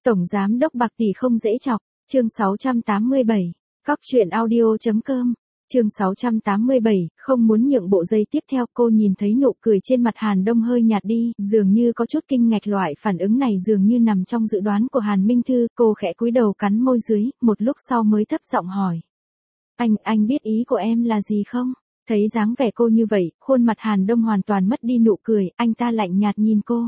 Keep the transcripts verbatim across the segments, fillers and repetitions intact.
Tổng giám đốc bạc tỷ không dễ chọc, chương sáu trăm tám mươi bảy, cóc truyện audio.com, chương sáu trăm tám mươi bảy, không muốn nhượng bộ. Giây tiếp theo cô nhìn thấy nụ cười trên mặt Hàn Đông hơi nhạt đi, dường như có chút kinh ngạc. Loại phản ứng này dường như nằm trong dự đoán của Hàn Minh Thư. Cô khẽ cúi đầu cắn môi dưới, một lúc sau mới thấp giọng hỏi. Anh, anh biết ý của em là gì không? Thấy dáng vẻ cô như vậy, khuôn mặt Hàn Đông hoàn toàn mất đi nụ cười, anh ta lạnh nhạt nhìn cô.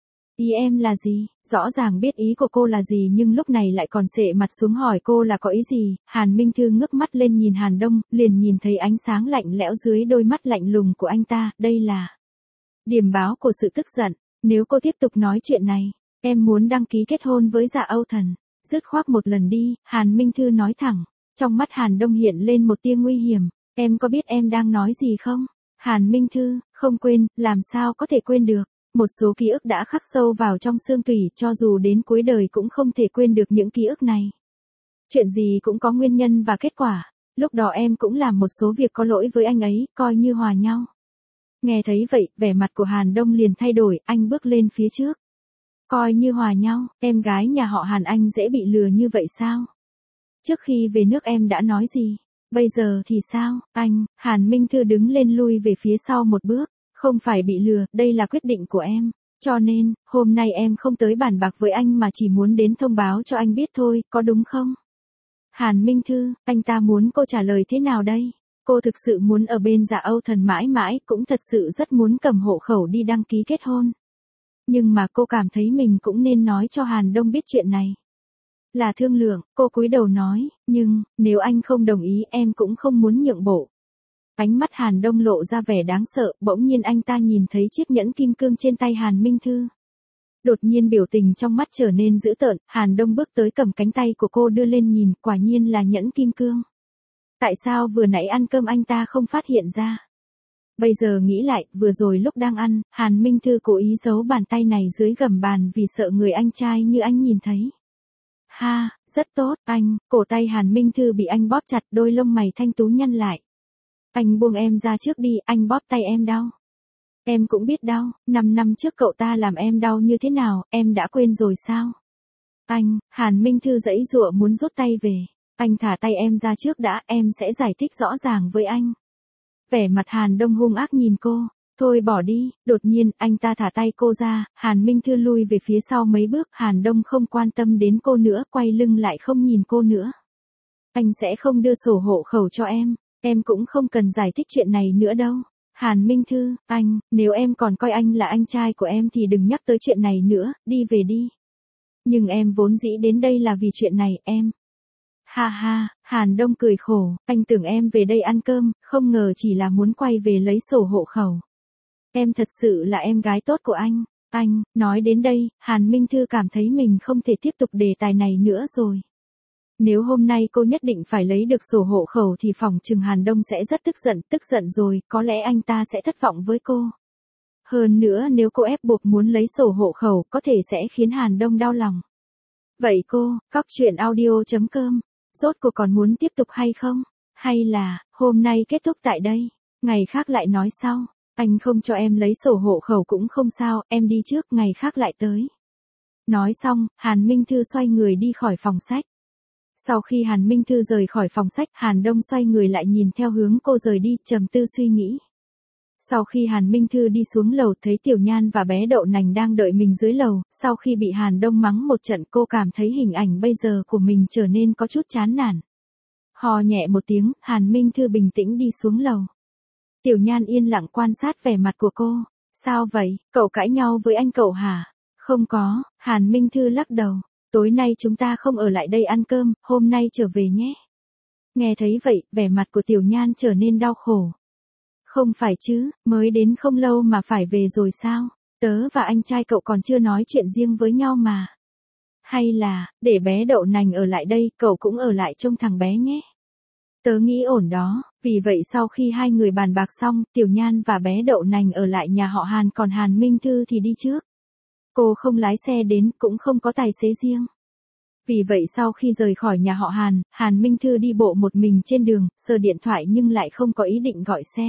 Ý em là gì? Rõ ràng biết ý của cô là gì nhưng lúc này lại còn sệ mặt xuống hỏi cô là có ý gì. Hàn Minh Thư ngước mắt lên nhìn Hàn Đông, liền nhìn thấy ánh sáng lạnh lẽo dưới đôi mắt lạnh lùng của anh ta. Đây là điểm báo của sự tức giận. Nếu cô tiếp tục nói chuyện này, em muốn đăng ký kết hôn với Dạ Âu Thần. Dứt khoát một lần đi, Hàn Minh Thư nói thẳng. Trong mắt Hàn Đông hiện lên một tia nguy hiểm. Em có biết em đang nói gì không? Hàn Minh Thư, không quên, làm sao có thể quên được. Một số ký ức đã khắc sâu vào trong xương tủy, cho dù đến cuối đời cũng không thể quên được những ký ức này. Chuyện gì cũng có nguyên nhân và kết quả. Lúc đó em cũng làm một số việc có lỗi với anh ấy, coi như hòa nhau. Nghe thấy vậy, vẻ mặt của Hàn Đông liền thay đổi, anh bước lên phía trước. Coi như hòa nhau, em gái nhà họ Hàn anh dễ bị lừa như vậy sao? Trước khi về nước em đã nói gì? Bây giờ thì sao? Anh, Hàn Minh Thư đứng lên lui về phía sau một bước. Không phải bị lừa, đây là quyết định của em. Cho nên, hôm nay em không tới bàn bạc với anh mà chỉ muốn đến thông báo cho anh biết thôi, có đúng không? Hàn Minh Thư, anh ta muốn cô trả lời thế nào đây? Cô thực sự muốn ở bên Dạ Âu Thần mãi mãi, cũng thật sự rất muốn cầm hộ khẩu đi đăng ký kết hôn. Nhưng mà cô cảm thấy mình cũng nên nói cho Hàn Đông biết chuyện này. Là thương lượng, cô cúi đầu nói, nhưng, nếu anh không đồng ý em cũng không muốn nhượng bộ. Ánh mắt Hàn Đông lộ ra vẻ đáng sợ, bỗng nhiên anh ta nhìn thấy chiếc nhẫn kim cương trên tay Hàn Minh Thư. Đột nhiên biểu tình trong mắt trở nên dữ tợn, Hàn Đông bước tới cầm cánh tay của cô đưa lên nhìn, quả nhiên là nhẫn kim cương. Tại sao vừa nãy ăn cơm anh ta không phát hiện ra? Bây giờ nghĩ lại, vừa rồi lúc đang ăn, Hàn Minh Thư cố ý giấu bàn tay này dưới gầm bàn vì sợ người anh trai như anh nhìn thấy. Ha, rất tốt, anh, cổ tay Hàn Minh Thư bị anh bóp chặt, đôi lông mày thanh tú nhăn lại. Anh buông em ra trước đi, anh bóp tay em đau. Em cũng biết đau, năm năm trước cậu ta làm em đau như thế nào, em đã quên rồi sao? Anh, Hàn Minh Thư giãy giụa muốn rút tay về. Anh thả tay em ra trước đã, em sẽ giải thích rõ ràng với anh. Vẻ mặt Hàn Đông hung ác nhìn cô. Thôi bỏ đi, đột nhiên, anh ta thả tay cô ra, Hàn Minh Thư lui về phía sau mấy bước, Hàn Đông không quan tâm đến cô nữa, quay lưng lại không nhìn cô nữa. Anh sẽ không đưa sổ hộ khẩu cho em. Em cũng không cần giải thích chuyện này nữa đâu. Hàn Minh Thư, anh, nếu em còn coi anh là anh trai của em thì đừng nhắc tới chuyện này nữa, đi về đi. Nhưng em vốn dĩ đến đây là vì chuyện này, em. Ha ha, Hàn Đông cười khổ, anh tưởng em về đây ăn cơm, không ngờ chỉ là muốn quay về lấy sổ hộ khẩu. Em thật sự là em gái tốt của anh. Anh, nói đến đây, Hàn Minh Thư cảm thấy mình không thể tiếp tục đề tài này nữa rồi. Nếu hôm nay cô nhất định phải lấy được sổ hộ khẩu thì phỏng chừng Hàn Đông sẽ rất tức giận, tức giận rồi, có lẽ anh ta sẽ thất vọng với cô. Hơn nữa nếu cô ép buộc muốn lấy sổ hộ khẩu, có thể sẽ khiến Hàn Đông đau lòng. Vậy cô, cóc truyện audio.com, rốt cô còn muốn tiếp tục hay không? Hay là, hôm nay kết thúc tại đây, ngày khác lại nói sau, anh không cho em lấy sổ hộ khẩu cũng không sao, em đi trước, ngày khác lại tới. Nói xong, Hàn Minh Thư xoay người đi khỏi phòng sách. Sau khi Hàn Minh Thư rời khỏi phòng sách, Hàn Đông xoay người lại nhìn theo hướng cô rời đi, trầm tư suy nghĩ. Sau khi Hàn Minh Thư đi xuống lầu thấy Tiểu Nhan và bé Đậu Nành đang đợi mình dưới lầu, sau khi bị Hàn Đông mắng một trận cô cảm thấy hình ảnh bây giờ của mình trở nên có chút chán nản. Hò nhẹ một tiếng, Hàn Minh Thư bình tĩnh đi xuống lầu. Tiểu Nhan yên lặng quan sát vẻ mặt của cô. Sao vậy, cậu cãi nhau với anh cậu hả? Không có, Hàn Minh Thư lắc đầu. Tối nay chúng ta không ở lại đây ăn cơm, hôm nay trở về nhé. Nghe thấy vậy, vẻ mặt của Tiểu Nhan trở nên đau khổ. Không phải chứ, mới đến không lâu mà phải về rồi sao? Tớ và anh trai cậu còn chưa nói chuyện riêng với nhau mà. Hay là, để bé Đậu Nành ở lại đây, cậu cũng ở lại trông thằng bé nhé. Tớ nghĩ ổn đó, vì vậy sau khi hai người bàn bạc xong, Tiểu Nhan và bé Đậu Nành ở lại nhà họ Hàn còn Hàn Minh Thư thì đi trước. Cô không lái xe đến, cũng không có tài xế riêng. Vì vậy sau khi rời khỏi nhà họ Hàn, Hàn Minh Thư đi bộ một mình trên đường, sờ điện thoại nhưng lại không có ý định gọi xe.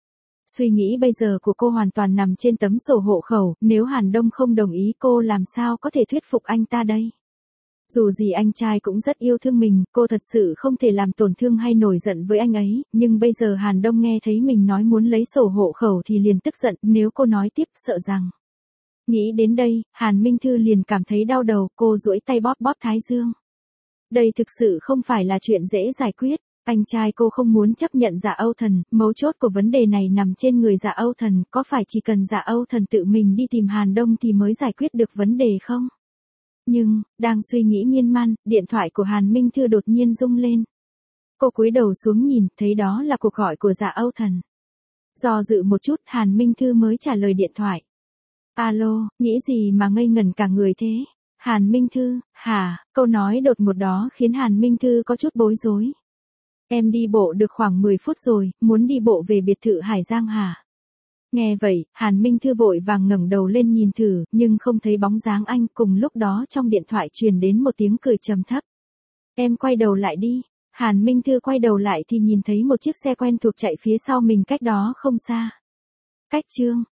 Suy nghĩ bây giờ của cô hoàn toàn nằm trên tấm sổ hộ khẩu, nếu Hàn Đông không đồng ý cô làm sao có thể thuyết phục anh ta đây. Dù gì anh trai cũng rất yêu thương mình, cô thật sự không thể làm tổn thương hay nổi giận với anh ấy, nhưng bây giờ Hàn Đông nghe thấy mình nói muốn lấy sổ hộ khẩu thì liền tức giận, nếu cô nói tiếp sợ rằng. Nghĩ đến đây, Hàn Minh Thư liền cảm thấy đau đầu, cô duỗi tay bóp bóp thái dương. Đây thực sự không phải là chuyện dễ giải quyết, anh trai cô không muốn chấp nhận Dạ Âu Thần, mấu chốt của vấn đề này nằm trên người Dạ Âu Thần, có phải chỉ cần Dạ Âu Thần tự mình đi tìm Hàn Đông thì mới giải quyết được vấn đề không? Nhưng, đang suy nghĩ miên man, điện thoại của Hàn Minh Thư đột nhiên rung lên. Cô cúi đầu xuống nhìn, thấy đó là cuộc gọi của Dạ Âu Thần. Do dự một chút, Hàn Minh Thư mới trả lời điện thoại. Alo, nghĩ gì mà ngây ngẩn cả người thế? Hàn Minh Thư, hả? Câu nói đột ngột đó khiến Hàn Minh Thư có chút bối rối. Em đi bộ được khoảng mười phút rồi, muốn đi bộ về biệt thự Hải Giang hả? Nghe vậy, Hàn Minh Thư vội vàng ngẩng đầu lên nhìn thử, nhưng không thấy bóng dáng anh, cùng lúc đó trong điện thoại truyền đến một tiếng cười trầm thấp. Em quay đầu lại đi. Hàn Minh Thư quay đầu lại thì nhìn thấy một chiếc xe quen thuộc chạy phía sau mình cách đó không xa. Cách chương